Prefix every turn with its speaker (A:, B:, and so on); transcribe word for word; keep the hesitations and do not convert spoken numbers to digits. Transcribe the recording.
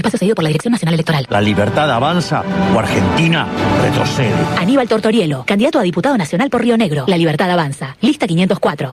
A: Espacio cedido por la Dirección Nacional Electoral.
B: ¿La libertad avanza o Argentina retrocede?
A: Aníbal Tortorielo, candidato a diputado nacional por Río Negro. La libertad avanza. Lista quinientos cuatro.